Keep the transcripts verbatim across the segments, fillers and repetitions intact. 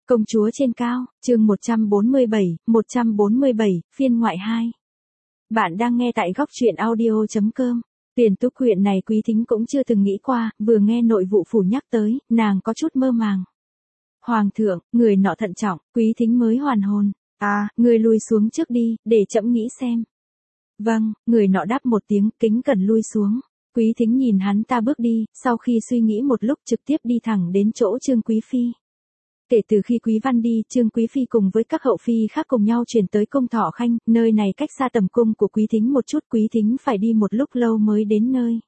Công chúa trên cao, chương một trăm bốn mươi bảy, một trăm bốn mươi bảy, phiên ngoại hai. Bạn đang nghe tại góc truyện audio chấm com. Tiền Túc huyện này Quý Thính cũng chưa từng nghĩ qua, vừa nghe nội vụ phủ nhắc tới, nàng có chút mơ màng. Hoàng thượng, người nọ thận trọng, Quý Thính mới hoàn hồn. À, người lùi xuống trước đi, để trẫm nghĩ xem. Vâng, người nọ đáp một tiếng, kính cẩn lui xuống. Quý Thính nhìn hắn ta bước đi, sau khi suy nghĩ một lúc trực tiếp đi thẳng đến chỗ Trương Quý Phi. Kể từ khi Quý Văn đi, Trương Quý Phi cùng với các hậu phi khác cùng nhau chuyển tới cung Thọ Khanh, nơi này cách xa tầm cung của Quý Thính một chút, Quý Thính phải đi một lúc lâu mới đến nơi.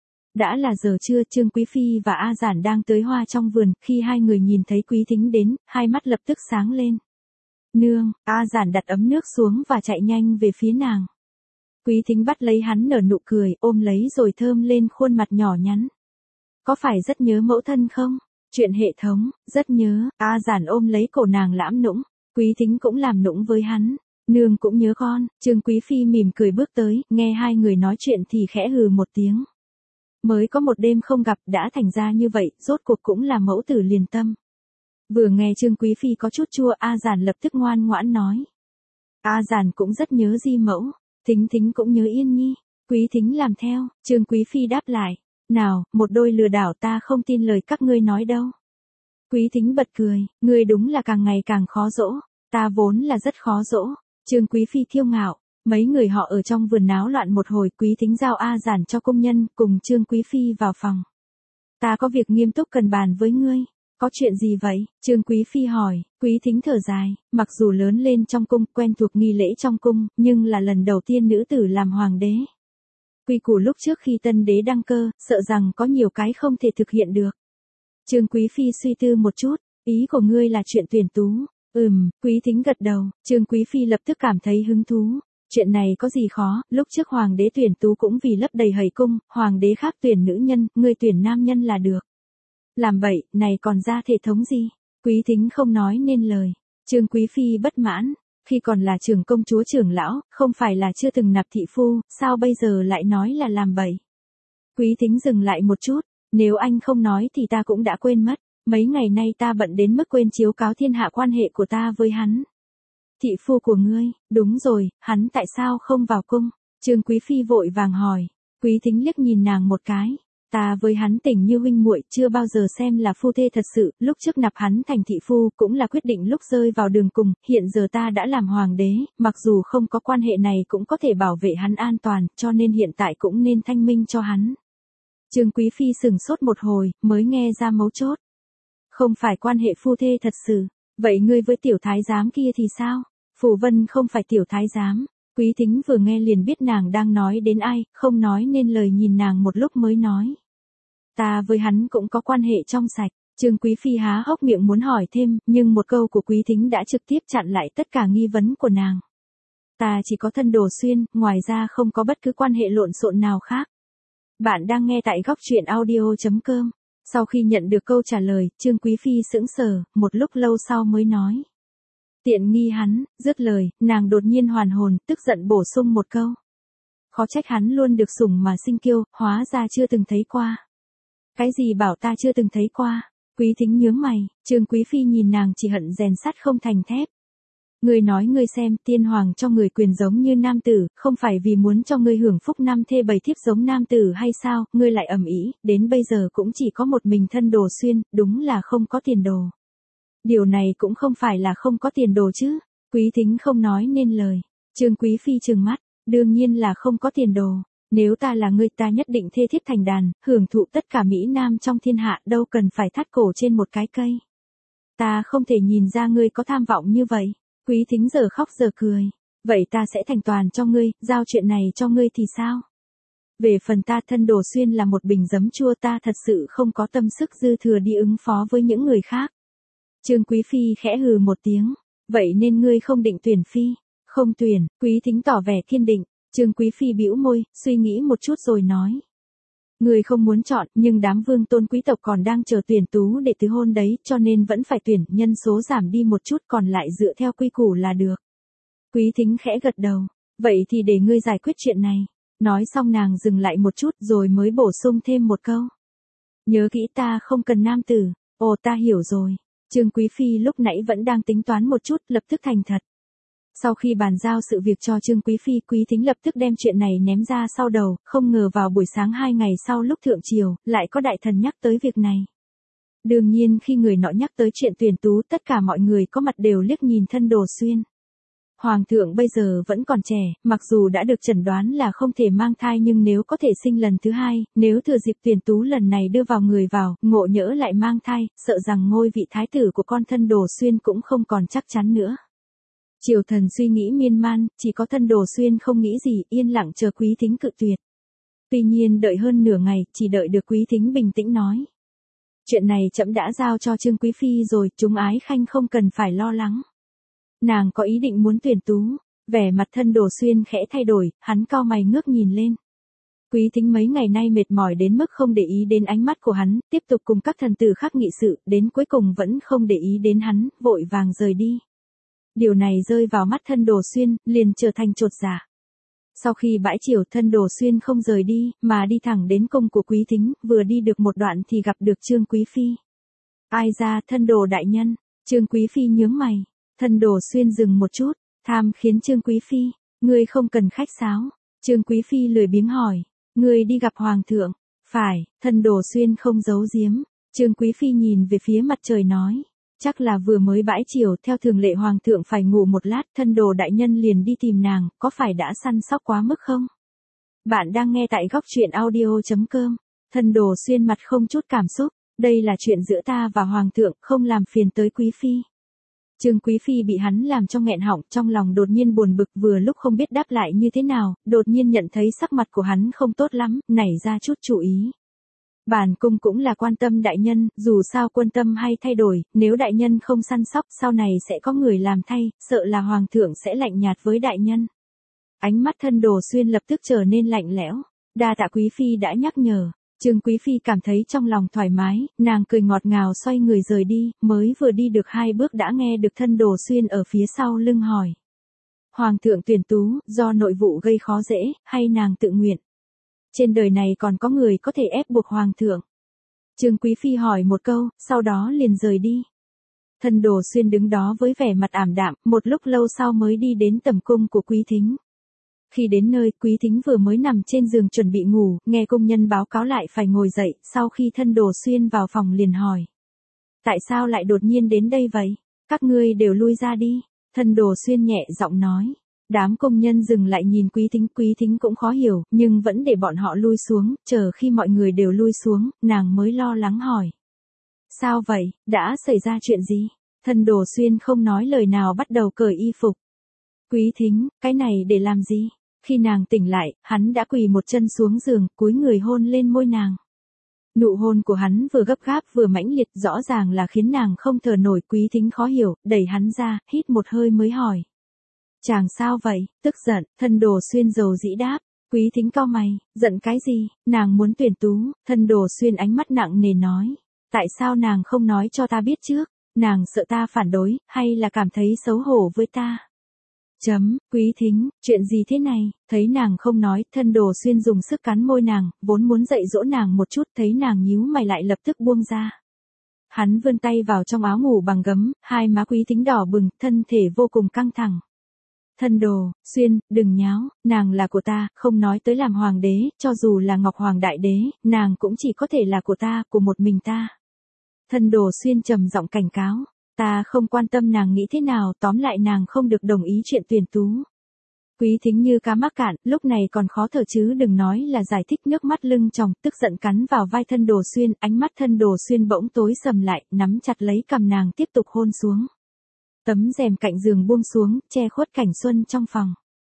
Đã là giờ trưa, Trương Quý Phi và A Giản đang tưới hoa trong vườn, khi hai người nhìn thấy Quý Thính đến, hai mắt lập tức sáng lên. Nương, A Giản đặt ấm nước xuống và chạy nhanh về phía nàng. Quý Thính bắt lấy hắn nở nụ cười, ôm lấy rồi thơm lên khuôn mặt nhỏ nhắn. Có phải rất nhớ mẫu thân không? Chuyện hệ thống, rất nhớ. A Giản ôm lấy cổ nàng lãm nũng. Quý Thính cũng làm nũng với hắn. Nương cũng nhớ con. Trương Quý Phi mỉm cười bước tới, nghe hai người nói chuyện thì khẽ hừ một tiếng. Mới có một đêm không gặp đã thành ra như vậy, rốt cuộc cũng là mẫu tử liền tâm. Vừa nghe Trương Quý Phi có chút chua, A Giản lập tức ngoan ngoãn nói. A Giản cũng rất nhớ Di mẫu. Thính Thính cũng nhớ Yên Nhi. Quý Thính làm theo. Trương Quý Phi đáp lại. Nào, một đôi lừa đảo, ta không tin lời các ngươi nói đâu. Quý Thính bật cười, ngươi đúng là càng ngày càng khó dỗ, ta vốn là rất khó dỗ. Trương Quý Phi thiêu ngạo, mấy người họ ở trong vườn náo loạn một hồi, Quý Thính giao A Giản cho công nhân, cùng Trương Quý Phi vào phòng. Ta có việc nghiêm túc cần bàn với ngươi. Có chuyện gì vậy? Trương Quý Phi hỏi. Quý Thính thở dài, mặc dù lớn lên trong cung, quen thuộc nghi lễ trong cung, nhưng là lần đầu tiên nữ tử làm hoàng đế. Quy củ lúc trước khi tân đế đăng cơ, sợ rằng có nhiều cái không thể thực hiện được. Trương Quý Phi suy tư một chút, ý của ngươi là chuyện tuyển tú. Ừm, Quý Thính gật đầu, Trương Quý Phi lập tức cảm thấy hứng thú. Chuyện này có gì khó, lúc trước hoàng đế tuyển tú cũng vì lấp đầy hầy cung, hoàng đế khác tuyển nữ nhân, ngươi tuyển nam nhân là được. Làm bậy, này còn ra thể thống gì? Quý Thính không nói nên lời. Trương Quý Phi bất mãn. Khi còn là trưởng công chúa trưởng lão, không phải là chưa từng nạp thị phu, sao bây giờ lại nói là làm bậy? Quý Thính dừng lại một chút, nếu anh không nói thì ta cũng đã quên mất, mấy ngày nay ta bận đến mức quên chiếu cáo thiên hạ quan hệ của ta với hắn. Thị phu của ngươi, đúng rồi, hắn tại sao không vào cung? Trương Quý Phi vội vàng hỏi. Quý Thính liếc nhìn nàng một cái. Ta với hắn tình như huynh muội, chưa bao giờ xem là phu thê thật sự, lúc trước nạp hắn thành thị phu cũng là quyết định lúc rơi vào đường cùng, hiện giờ ta đã làm hoàng đế, mặc dù không có quan hệ này cũng có thể bảo vệ hắn an toàn, cho nên hiện tại cũng nên thanh minh cho hắn. Trương Quý Phi sừng sốt một hồi, mới nghe ra mấu chốt. Không phải quan hệ phu thê thật sự, vậy ngươi với tiểu thái giám kia thì sao? Phù Vân không phải tiểu thái giám. Quý Thính vừa nghe liền biết nàng đang nói đến ai, không nói nên lời nhìn nàng một lúc mới nói. Ta với hắn cũng có quan hệ trong sạch. Trương Quý Phi há hốc miệng muốn hỏi thêm, nhưng một câu của Quý Thính đã trực tiếp chặn lại tất cả nghi vấn của nàng. Ta chỉ có thân Đồ Xuyên, ngoài ra không có bất cứ quan hệ lộn xộn nào khác. Bạn đang nghe tại góc truyện audio chấm com. Sau khi nhận được câu trả lời, Trương Quý Phi sững sờ, một lúc lâu sau mới nói. Tiện nghi hắn, dứt lời, nàng đột nhiên hoàn hồn, tức giận bổ sung một câu. Khó trách hắn luôn được sủng mà sinh kiêu, hóa ra chưa từng thấy qua. Cái gì bảo ta chưa từng thấy qua? Quý Thính nhướng mày, Trương Quý Phi nhìn nàng chỉ hận rèn sắt không thành thép. Ngươi nói ngươi xem, tiên hoàng cho người quyền giống như nam tử, không phải vì muốn cho ngươi hưởng phúc năm thê bảy thiếp giống nam tử hay sao, ngươi lại ầm ĩ, đến bây giờ cũng chỉ có một mình thân Đồ Xuyên, đúng là không có tiền đồ. Điều này cũng không phải là không có tiền đồ chứ. Quý Thính không nói nên lời. Trương Quý Phi trừng mắt, đương nhiên là không có tiền đồ. Nếu ta là ngươi, ta nhất định thê thiếp thành đàn, hưởng thụ tất cả mỹ nam trong thiên hạ, đâu cần phải thắt cổ trên một cái cây. Ta không thể nhìn ra ngươi có tham vọng như vậy. Quý Thính giờ khóc giờ cười. Vậy ta sẽ thành toàn cho ngươi, giao chuyện này cho ngươi thì sao? Về phần ta, thân Đồ Xuyên là một bình giấm chua, ta thật sự không có tâm sức dư thừa đi ứng phó với những người khác. Trương Quý Phi khẽ hừ một tiếng. Vậy nên ngươi không định tuyển phi? Không tuyển. Quý Thính tỏ vẻ kiên định. Trương Quý Phi bĩu môi, suy nghĩ một chút rồi nói. Ngươi không muốn chọn, nhưng đám vương tôn quý tộc còn đang chờ tuyển tú để tứ hôn đấy, cho nên vẫn phải tuyển, nhân số giảm đi một chút, còn lại dựa theo quy củ là được. Quý Thính khẽ gật đầu. Vậy thì để ngươi giải quyết chuyện này. Nói xong nàng dừng lại một chút rồi mới bổ sung thêm một câu. Nhớ kỹ, ta không cần nam tử. Ồ, ta hiểu rồi. Trương Quý Phi lúc nãy vẫn đang tính toán một chút, lập tức thành thật. Sau khi bàn giao sự việc cho Trương Quý Phi, Quý Thính lập tức đem chuyện này ném ra sau đầu, không ngờ vào buổi sáng hai ngày sau lúc thượng triều, lại có đại thần nhắc tới việc này. Đương nhiên khi người nọ nhắc tới chuyện tuyển tú, tất cả mọi người có mặt đều liếc nhìn Thân Đồ Xuyên. Hoàng thượng bây giờ vẫn còn trẻ, mặc dù đã được chẩn đoán là không thể mang thai nhưng nếu có thể sinh lần thứ hai, nếu thừa dịp tuyển tú lần này đưa vào người vào, ngộ nhỡ lại mang thai, sợ rằng ngôi vị thái tử của con Thân Đồ Xuyên cũng không còn chắc chắn nữa. Triều thần suy nghĩ miên man, chỉ có Thân Đồ Xuyên không nghĩ gì, yên lặng chờ Quý Thính cự tuyệt. Tuy nhiên đợi hơn nửa ngày, chỉ đợi được Quý Thính bình tĩnh nói. Chuyện này trẫm đã giao cho Trương Quý Phi rồi, chúng ái khanh không cần phải lo lắng. Nàng có ý định muốn tuyển tú, vẻ mặt Thân Đồ Xuyên khẽ thay đổi, hắn cau mày ngước nhìn lên. Quý Thính mấy ngày nay mệt mỏi đến mức không để ý đến ánh mắt của hắn, tiếp tục cùng các thần tử khác nghị sự, đến cuối cùng vẫn không để ý đến hắn, vội vàng rời đi. Điều này rơi vào mắt Thân Đồ Xuyên, liền trở thành chột dạ. Sau khi bãi triều, Thân Đồ Xuyên không rời đi, mà đi thẳng đến cung của Quý Thính, vừa đi được một đoạn thì gặp được Trương Quý Phi. Ai ra, Thân Đồ đại nhân? Trương Quý Phi nhướng mày. Thân Đồ Xuyên dừng một chút, tham khiến Trương Quý Phi, ngươi không cần khách sáo. Trương Quý Phi lười biếng hỏi, ngươi đi gặp Hoàng thượng? Phải, Thân Đồ Xuyên không giấu giếm. Trương Quý Phi nhìn về phía mặt trời nói, chắc là vừa mới bãi triều, theo thường lệ Hoàng thượng phải ngủ một lát, Thân Đồ đại nhân liền đi tìm nàng, có phải đã săn sóc quá mức không? Bạn đang nghe tại góc truyện audio chấm com. Thân Đồ Xuyên mặt không chút cảm xúc, đây là chuyện giữa ta và Hoàng thượng, không làm phiền tới Quý Phi. Trương Quý Phi bị hắn làm cho nghẹn họng, trong lòng đột nhiên buồn bực, vừa lúc không biết đáp lại như thế nào, đột nhiên nhận thấy sắc mặt của hắn không tốt lắm, nảy ra chút chú ý. Bản cung cũng là quan tâm đại nhân, dù sao quân tâm hay thay đổi, nếu đại nhân không săn sóc sau này sẽ có người làm thay, sợ là Hoàng thượng sẽ lạnh nhạt với đại nhân. Ánh mắt Thân Đồ Xuyên lập tức trở nên lạnh lẽo, đa tạ Quý Phi đã nhắc nhở. Trương Quý Phi cảm thấy trong lòng thoải mái, nàng cười ngọt ngào xoay người rời đi, mới vừa đi được hai bước đã nghe được Thân Đồ Xuyên ở phía sau lưng hỏi. Hoàng thượng tuyển tú, do nội vụ gây khó dễ, hay nàng tự nguyện? Trên đời này còn có người có thể ép buộc Hoàng thượng? Trương Quý Phi hỏi một câu, sau đó liền rời đi. Thân Đồ Xuyên đứng đó với vẻ mặt ảm đạm, một lúc lâu sau mới đi đến tầm cung của Quý Thính. Khi đến nơi, Quý Thính vừa mới nằm trên giường chuẩn bị ngủ, nghe công nhân báo cáo lại phải ngồi dậy, sau khi Thân Đồ Xuyên vào phòng liền hỏi. Tại sao lại đột nhiên đến đây vậy? Các ngươi đều lui ra đi. Thân Đồ Xuyên nhẹ giọng nói. Đám công nhân dừng lại nhìn Quý Thính, Quý Thính cũng khó hiểu, nhưng vẫn để bọn họ lui xuống, chờ khi mọi người đều lui xuống, nàng mới lo lắng hỏi. Sao vậy, đã xảy ra chuyện gì? Thân Đồ Xuyên không nói lời nào bắt đầu cởi y phục. Quý Thính, cái này để làm gì? Khi nàng tỉnh lại, hắn đã quỳ một chân xuống giường, cúi người hôn lên môi nàng. Nụ hôn của hắn vừa gấp gáp vừa mãnh liệt, rõ ràng là khiến nàng không thở nổi. Quý Thính khó hiểu, đẩy hắn ra, hít một hơi mới hỏi. Chàng sao vậy, tức giận? Thân Đồ Xuyên dầu dĩ đáp. Quý Thính cau mày, giận cái gì? Nàng muốn tuyển tú. Thân Đồ Xuyên ánh mắt nặng nề nói. Tại sao nàng không nói cho ta biết trước? Nàng sợ ta phản đối, hay là cảm thấy xấu hổ với ta? Chấm, Quý Thính, chuyện gì thế này? Thấy nàng không nói, Thân Đồ Xuyên dùng sức cắn môi nàng, vốn muốn dạy dỗ nàng một chút, thấy nàng nhíu mày lại lập tức buông ra. Hắn vươn tay vào trong áo ngủ bằng gấm, hai má Quý Thính đỏ bừng, thân thể vô cùng căng thẳng. Thân Đồ Xuyên, đừng nháo, nàng là của ta, không nói tới làm hoàng đế, cho dù là Ngọc Hoàng đại đế, nàng cũng chỉ có thể là của ta, của một mình ta. Thân Đồ Xuyên trầm giọng cảnh cáo. Ta không quan tâm nàng nghĩ thế nào, tóm lại nàng không được đồng ý chuyện tuyển tú. Quý Thính như cá mắc cạn, lúc này còn khó thở chứ đừng nói là giải thích, nước mắt lưng tròng, tức giận cắn vào vai Thân Đồ Xuyên, ánh mắt Thân Đồ Xuyên bỗng tối sầm lại, nắm chặt lấy cằm nàng tiếp tục hôn xuống. Tấm rèm cạnh giường buông xuống, che khuất cảnh xuân trong phòng.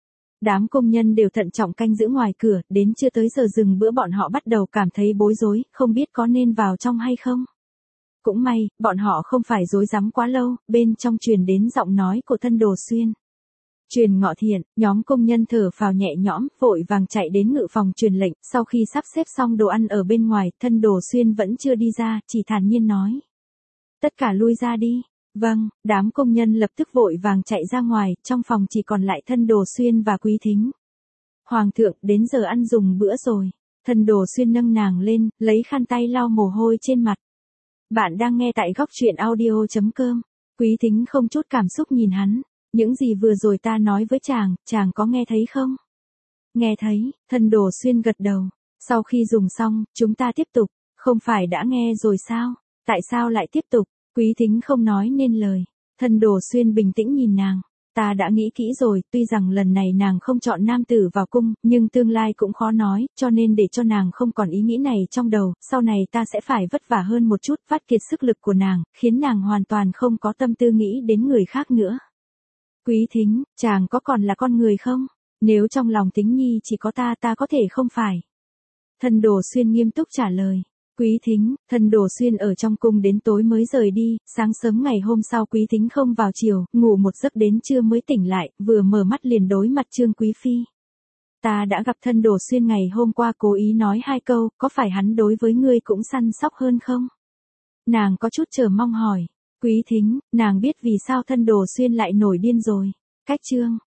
Đám công nhân đều thận trọng canh giữ ngoài cửa, đến chưa tới giờ dừng bữa bọn họ bắt đầu cảm thấy bối rối, không biết có nên vào trong hay không. Cũng may, bọn họ không phải rối rắm quá lâu, bên trong truyền đến giọng nói của Thân Đồ Xuyên. Truyền Ngọ Thiện, nhóm công nhân thở phào nhẹ nhõm, vội vàng chạy đến ngự phòng truyền lệnh, sau khi sắp xếp xong đồ ăn ở bên ngoài, Thân Đồ Xuyên vẫn chưa đi ra, chỉ thản nhiên nói. Tất cả lui ra đi. Vâng, đám công nhân lập tức vội vàng chạy ra ngoài, trong phòng chỉ còn lại Thân Đồ Xuyên và Quý Thính. Hoàng thượng, đến giờ ăn dùng bữa rồi. Thân Đồ Xuyên nâng nàng lên, lấy khăn tay lau mồ hôi trên mặt. Bạn đang nghe tại góc chuyện audio chấm com. Quý Thính không chút cảm xúc nhìn hắn. Những gì vừa rồi ta nói với chàng, chàng có nghe thấy không? Nghe thấy, Thân Đồ Xuyên gật đầu. Sau khi dùng xong, chúng ta tiếp tục. Không phải đã nghe rồi sao? Tại sao lại tiếp tục? Quý Thính không nói nên lời. Thân Đồ Xuyên bình tĩnh nhìn nàng. Ta đã nghĩ kỹ rồi, tuy rằng lần này nàng không chọn nam tử vào cung, nhưng tương lai cũng khó nói, cho nên để cho nàng không còn ý nghĩ này trong đầu, sau này ta sẽ phải vất vả hơn một chút, vắt kiệt sức lực của nàng, khiến nàng hoàn toàn không có tâm tư nghĩ đến người khác nữa. Quý Thính, chàng có còn là con người không? Nếu trong lòng Tính Nhi chỉ có ta, ta có thể không phải. Thân Đồ Xuyên nghiêm túc trả lời. Quý Thính, Thân Đồ Xuyên ở trong cung đến tối mới rời đi, sáng sớm ngày hôm sau Quý Thính không vào chiều, ngủ một giấc đến trưa mới tỉnh lại, vừa mở mắt liền đối mặt Trương Quý Phi. Ta đã gặp Thân Đồ Xuyên ngày hôm qua, cố ý nói hai câu, có phải hắn đối với ngươi cũng săn sóc hơn không? Nàng có chút chờ mong hỏi. Quý Thính, nàng biết vì sao Thân Đồ Xuyên lại nổi điên rồi. Cách Trương